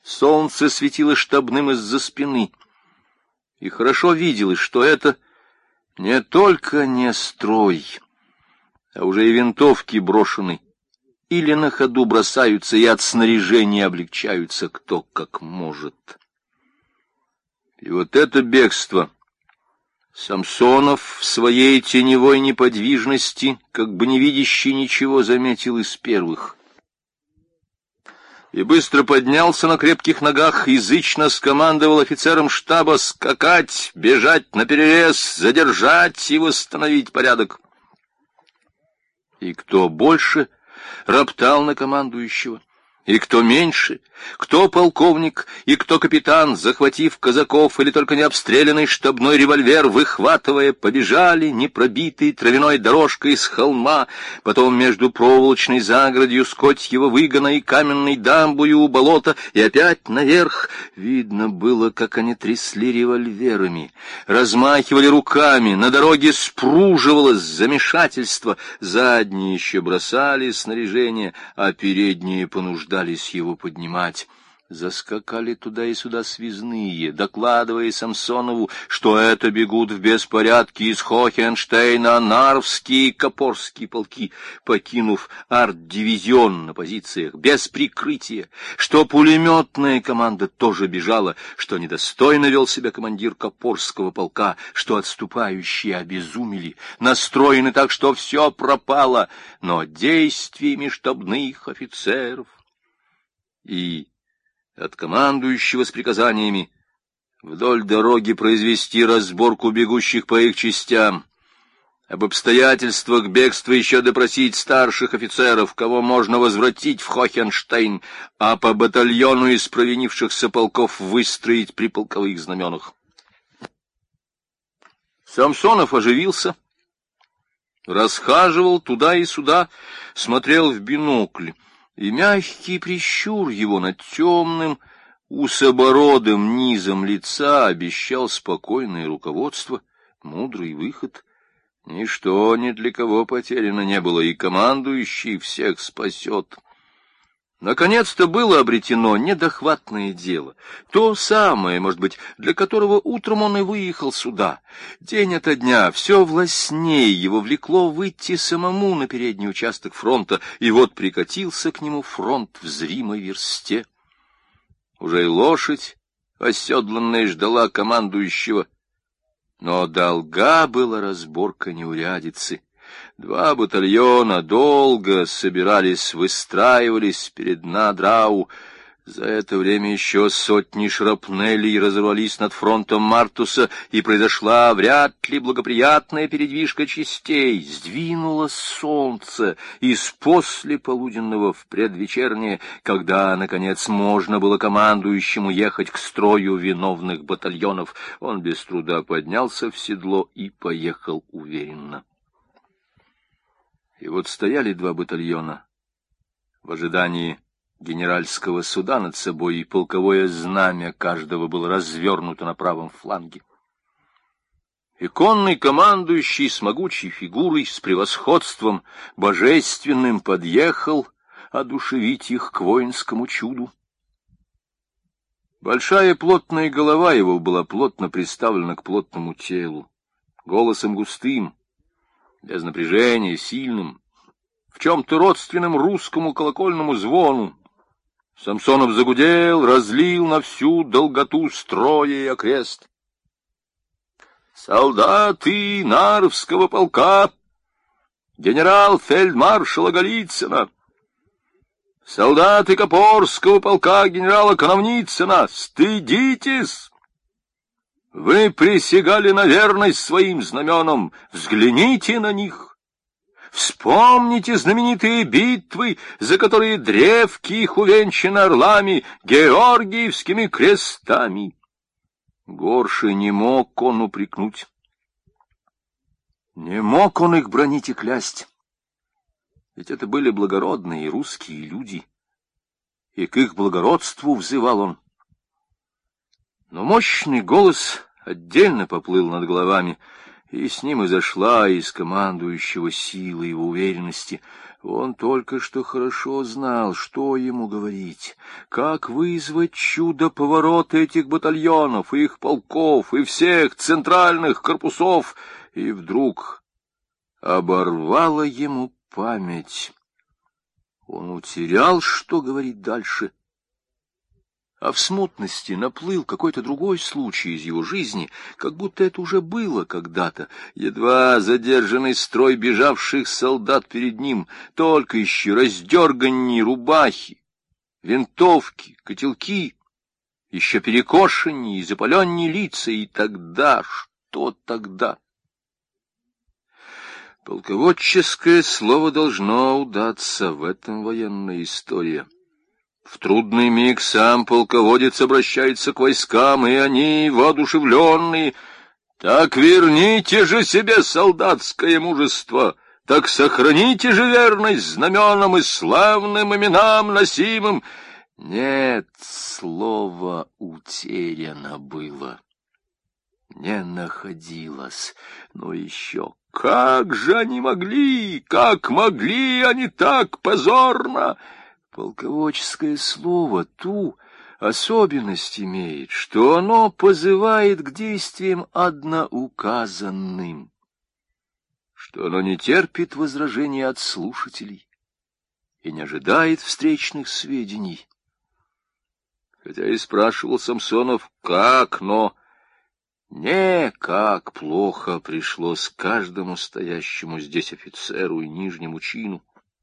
Солнце светило штабным из-за спины, и хорошо виделось, что это не только не строй, а уже и винтовки брошены, или на ходу бросаются и от снаряжения облегчаются кто как может. И вот это бегство Самсонов в своей теневой неподвижности, как бы не видящий ничего, заметил из первых. И быстро поднялся на крепких ногах, язычно скомандовал офицерам штаба скакать, бежать наперерез, задержать и восстановить порядок. И кто больше роптал на командующего, и кто меньше, кто полковник и кто капитан, захватив казаков или только не обстрелянный штабной револьвер, выхватывая, побежали непробитой травяной дорожкой с холма, потом между проволочной загородью скотьего выгона и каменной дамбою у болота, и опять наверх. Видно было, как они трясли револьверами, размахивали руками, на дороге спруживалось замешательство, задние еще бросали снаряжение, а передние понуждались его поднимать. Заскакали туда и сюда связные, докладывая Самсонову, что это бегут в беспорядке из Хохенштейна Нарвские и Копорские полки, покинув арт-дивизион на позициях без прикрытия, что пулеметная команда тоже бежала, что недостойно вел себя командир Копорского полка, что отступающие обезумели, настроены так, что все пропало, но действиями штабных офицеров и от командующего с приказаниями вдоль дороги произвести разборку бегущих по их частям, об обстоятельствах бегства еще допросить старших офицеров, кого можно возвратить в Хохенштейн, а по батальону из провинившихся полков выстроить при полковых знаменах. Самсонов оживился, расхаживал туда и сюда, смотрел в бинокль, и мягкий прищур его над темным, усобородым низом лица обещал спокойное руководство, мудрый выход. Ничто ни для кого потеряно не было, и командующий всех спасет. Наконец-то было обретено недохватное дело, то самое, может быть, для которого утром он и выехал сюда. День ото дня все властнее его влекло выйти самому на передний участок фронта, и вот прикатился к нему фронт в зримой версте. Уже и лошадь оседланная ждала командующего, но долга была разборка неурядицы. Два батальона долго собирались, выстраивались перед Надрау. За это время еще сотни шрапнелей разорвались над фронтом Мартуса, и произошла вряд ли благоприятная передвижка частей. Сдвинулось солнце из послеполуденного в предвечернее, когда, наконец, можно было командующему ехать к строю виновных батальонов. Он без труда поднялся в седло и поехал уверенно. И вот стояли два батальона в ожидании генеральского суда над собой, и полковое знамя каждого было развернуто на правом фланге. И конный командующий с могучей фигурой, с превосходством божественным подъехал одушевить их к воинскому чуду. Большая плотная голова его была плотно приставлена к плотному телу, голосом густым, без напряжения, сильным, в чем-то родственным русскому колокольному звону. Самсонов загудел, разлил на всю долготу строя и окрест. Солдаты Нарвского полка, генерал-фельдмаршала Голицына, солдаты Копорского полка генерала Коновницына, стыдитесь! Вы присягали на верность своим знаменам, взгляните на них. Вспомните знаменитые битвы, за которые древки их увенчаны орлами, георгиевскими крестами. Горше не мог он упрекнуть. Не мог он их бранить и клясть. Ведь это были благородные русские люди, и к их благородству взывал он. Но мощный голос отдельно поплыл над головами, и с ним изошла из командующего сила его уверенности. Он только что хорошо знал, что ему говорить, как вызвать чудо-поворот этих батальонов, их полков и всех центральных корпусов, и вдруг оборвала ему память. Он утерял, что говорить дальше, а в смутности наплыл какой-то другой случай из его жизни, как будто это уже было когда-то. Едва задержанный строй бежавших солдат перед ним, только еще раздерганные рубахи, винтовки, котелки, еще перекошенные и запаленные лица, и тогда, что тогда? Полководческое слово должно удаться, в этом военная история. В трудный миг сам полководец обращается к войскам, и они, воодушевленные: «Так верните же себе солдатское мужество, так сохраните же верность знаменам и славным именам носимым». Нет, слово утеряно было, не находилось, но еще как же они могли, как могли они так позорно? Полководческое слово ту особенность имеет, что оно позывает к действиям одноуказанным, что оно не терпит возражений от слушателей и не ожидает встречных сведений. Хотя и спрашивал Самсонов, как, но не как плохо пришлось каждому стоящему здесь офицеру и нижнему чину.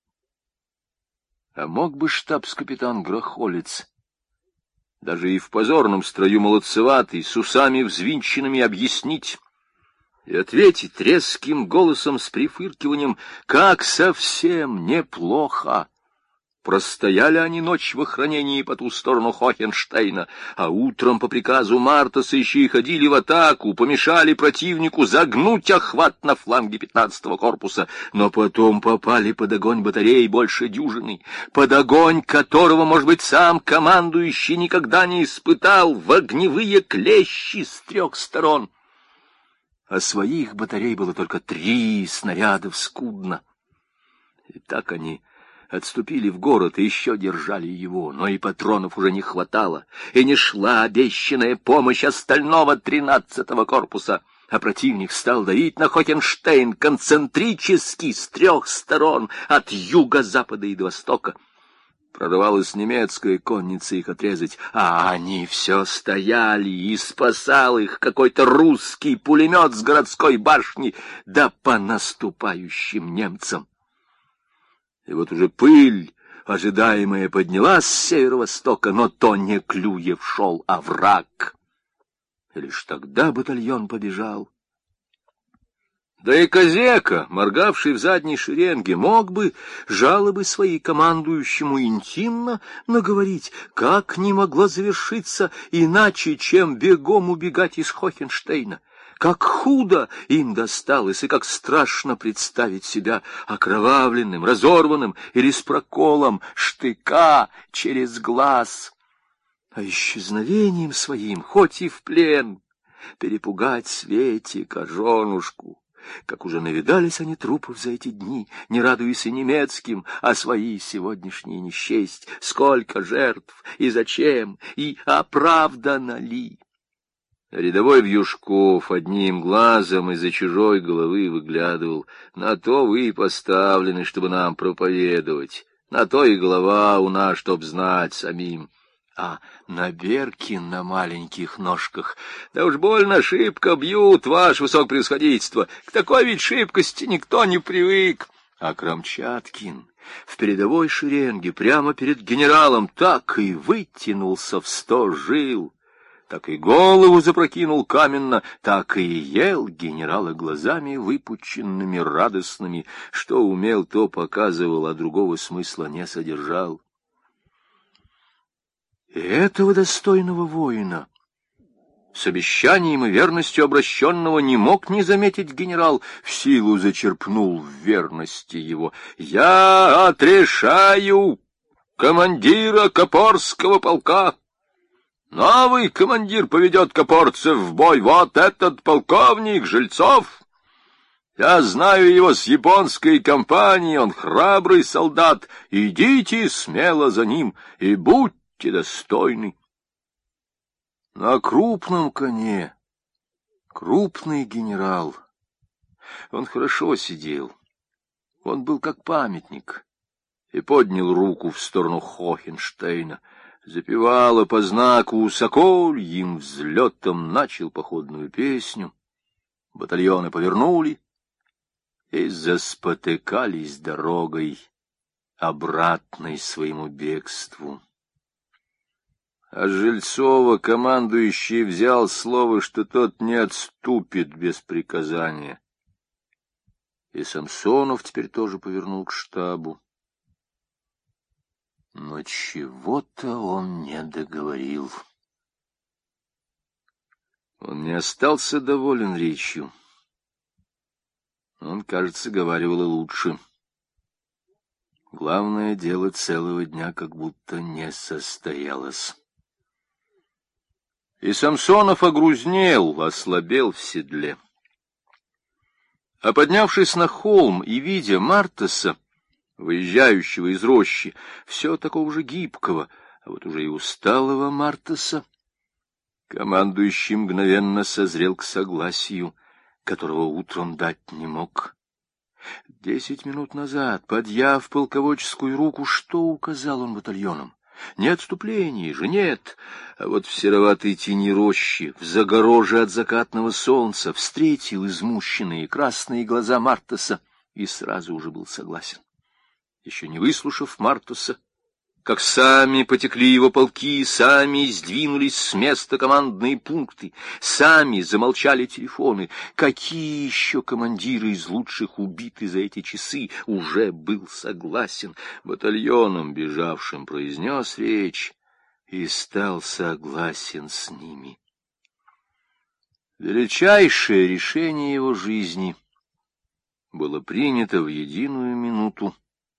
А мог бы штабс-капитан Грохолец, даже и в позорном строю молодцеватый, с усами взвинченными, объяснить и ответить резким голосом с прифыркиванием, как совсем неплохо. Простояли они ночь в охранении по ту сторону Хохенштейна, а утром по приказу Мартаса еще и ходили в атаку, помешали противнику загнуть охват на фланге 15-го корпуса, но потом попали под огонь батарей больше дюжины, под огонь которого, может быть, сам командующий никогда не испытал, в огневые клещи с 3 сторон. А своих батарей было только 3 снарядов скудно. И так они отступили в город и еще держали его, но и патронов уже не хватало, и не шла обещанная помощь остального 13-го корпуса, а противник стал давить на Хохенштейн концентрически с 3 сторон, от юга, запада и до востока. Прорывалась немецкая конница их отрезать, а они все стояли, и спасал их какой-то русский пулемет с городской башни, да по наступающим немцам. И вот уже пыль ожидаемая поднялась с северо-востока, но то не Клюев шел, а враг. И лишь тогда батальон побежал. Да и Козека, моргавший в задней шеренге, мог бы жалобы свои командующему интимно наговорить, как не могло завершиться иначе, чем бегом убегать из Хохенштейна. Как худо им досталось, и как страшно представить себя окровавленным, разорванным или с проколом штыка через глаз. А исчезновением своим, хоть и в плен, перепугать Светика, женушку. Как уже навидались они трупов за эти дни, не радуясь и немецким, а свои сегодняшние не счесть. Сколько жертв, и зачем, и оправдано ли? Рядовой Вьюшков одним глазом из-за чужой головы выглядывал. На то вы и поставлены, чтобы нам проповедовать. На то и голова у нас, чтоб знать самим. А на Беркин на маленьких ножках: да уж больно шибко бьют, ваше высокопревосходительство. К такой ведь шибкости никто не привык. А Крамчаткин в передовой шеренге прямо перед генералом так и вытянулся в 100 жил. Так и голову запрокинул каменно, так и ел генерала глазами выпученными, радостными. Что умел, то показывал, а другого смысла не содержал. И этого достойного воина, с обещанием и верностью обращенного, не мог не заметить генерал, в силу зачерпнул в верности его. «Я отрешаю командира Копорского полка. Новый командир поведет копорцев в бой. Вот этот полковник Жильцов. Я знаю его с японской компании, он храбрый солдат. Идите смело за ним и будьте достойны. На крупном коне, крупный генерал. Он хорошо сидел. Он был как памятник. И поднял руку в сторону Хохенштейна. Запевала по знаку сокольим взлетом, начал походную песню. Батальоны повернули и заспотыкались дорогой, обратной своему бегству. А Жильцова командующий взял слово, что тот не отступит без приказания. И Самсонов теперь тоже повернул к штабу. Но чего-то он не договорил. Он не остался доволен речью. Он, кажется, говаривал и лучше. Главное дело целого дня как будто не состоялось. И Самсонов огрузнел, ослабел в седле. А поднявшись на холм и видя Мартеса, выезжающего из рощи, все такого же гибкого, а вот уже и усталого Мартеса, командующий мгновенно созрел к согласию, которого утром дать не мог. 10 минут назад, подъяв полководческую руку, что указал он батальонам? Не отступлений же, нет, а вот в сероватой тени рощи, в загороже от закатного солнца, встретил измученные красные глаза Мартеса и сразу уже был согласен. Еще не выслушав Мартеса, как сами потекли его полки, сами сдвинулись с места командные пункты, сами замолчали телефоны. Какие еще командиры из лучших убиты за эти часы? Уже был согласен. Батальоном бежавшим произнес речь и стал согласен с ними. Величайшее решение его жизни было принято в единую минуту,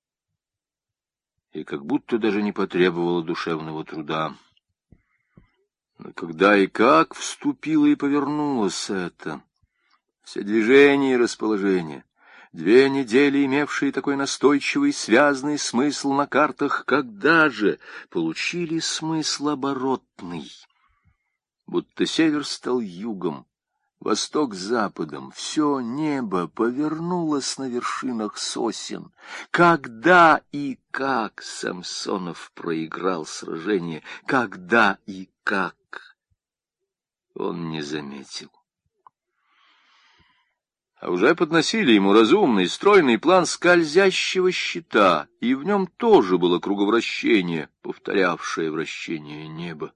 и как будто даже не потребовало душевного труда. Но когда и как вступило и повернулось это, все движения и расположения, 2 недели имевшие такой настойчивый связный смысл на картах, когда же получили смысл оборотный, будто север стал югом, восток западом, все небо повернулось на вершинах сосен. Когда и как Самсонов проиграл сражение, когда и как, он не заметил. А уже подносили ему разумный, стройный план скользящего щита, и в нем тоже было круговращение, повторявшее вращение неба.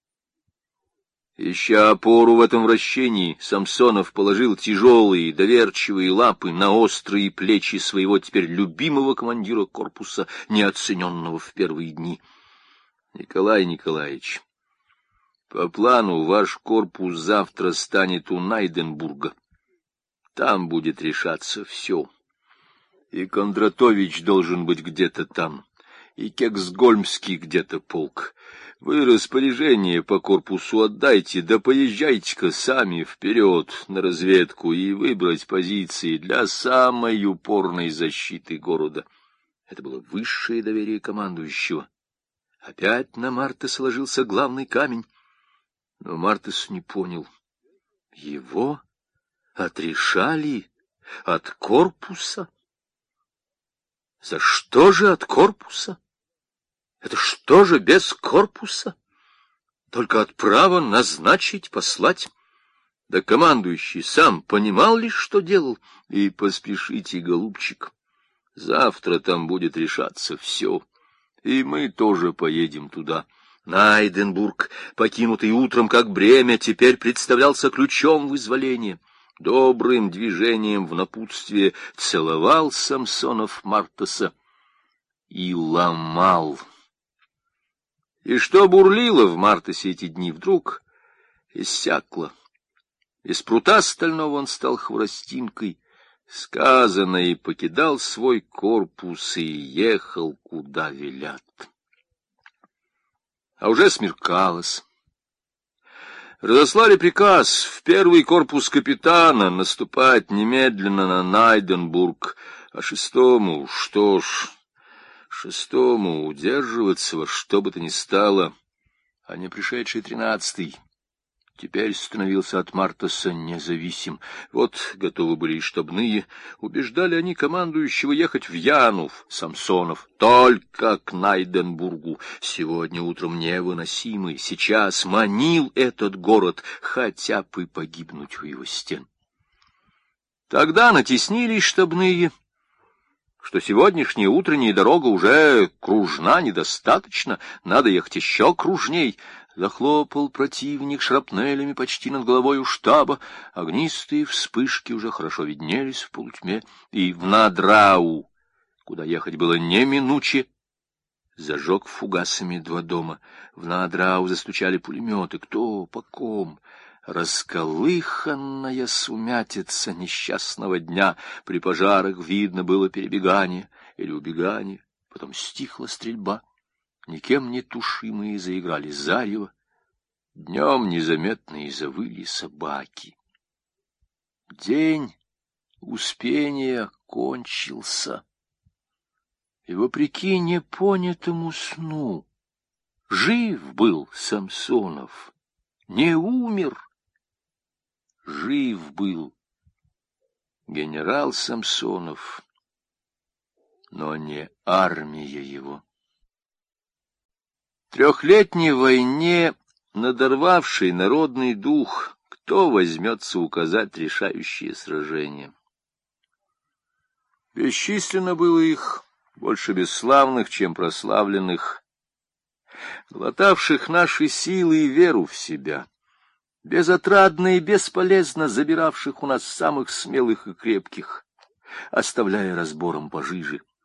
Ища опору в этом вращении, Самсонов положил тяжелые, доверчивые лапы на острые плечи своего теперь любимого командира корпуса, неоцененного в первые дни. Николай Николаевич, по плану ваш корпус завтра станет у Найденбурга. Там будет решаться все. И Кондратович должен быть где-то там, и Кексгольмский где-то полк. Вы распоряжение по корпусу отдайте, да поезжайте-ка сами вперед на разведку и выбрать позиции для самой упорной защиты города. Это было высшее доверие командующего. Опять на Мартеса ложился главный камень, но Мартес не понял. Его отрешали от корпуса? За что же от корпуса? Это что же без корпуса? Только от права назначить, послать? Да командующий сам понимал лишь, что делал. И поспешите, голубчик, завтра там будет решаться все. И мы тоже поедем туда. Найденбург, покинутый утром как бремя, теперь представлялся ключом вызволения. Добрым движением в напутствие целовал Самсонов Мартеса и ломал. И что бурлило в Мартесе эти дни, вдруг иссякло. Из прута стального он стал хворостинкой, сказано, и покидал свой корпус и ехал, куда велят. А уже смеркалось. разослали приказ в первый корпус капитана наступать немедленно на Найденбург, а шестому, что ж, шестому удерживаться во что бы то ни стало, а не пришедший 13-й. Теперь становился от Мартаса независим. Вот готовы были и штабные. Убеждали они командующего ехать в Янов, Самсонов, только к Найденбургу. Сегодня утром невыносимый, сейчас манил этот город, хотя бы погибнуть у его стен. Тогда натеснились штабные, что сегодняшняя утренняя дорога уже кружна недостаточно, надо ехать еще кружней. Захлопал противник шрапнелями почти над головой у штаба, огнистые вспышки уже хорошо виднелись в полутьме, и в Надрау, куда ехать было неминуче, зажег фугасами 2 дома. В Надрау застучали пулеметы, кто, по ком. Расколыханная сумятица несчастного дня, при пожарах видно было перебегание или убегание, потом стихла стрельба. Никем не тушимые заиграли зарево, днем незаметные завыли собаки. День успения кончился, и, вопреки непонятому сну, жив был Самсонов, не умер, жив был генерал Самсонов, но не армия его. В 3-летней войне, надорвавшей народный дух, кто возьмется указать решающие сражения? Бесчисленно было их, больше бесславных, чем прославленных, глотавших наши силы и веру в себя, безотрадно и бесполезно забиравших у нас самых смелых и крепких, оставляя разбором пожиже.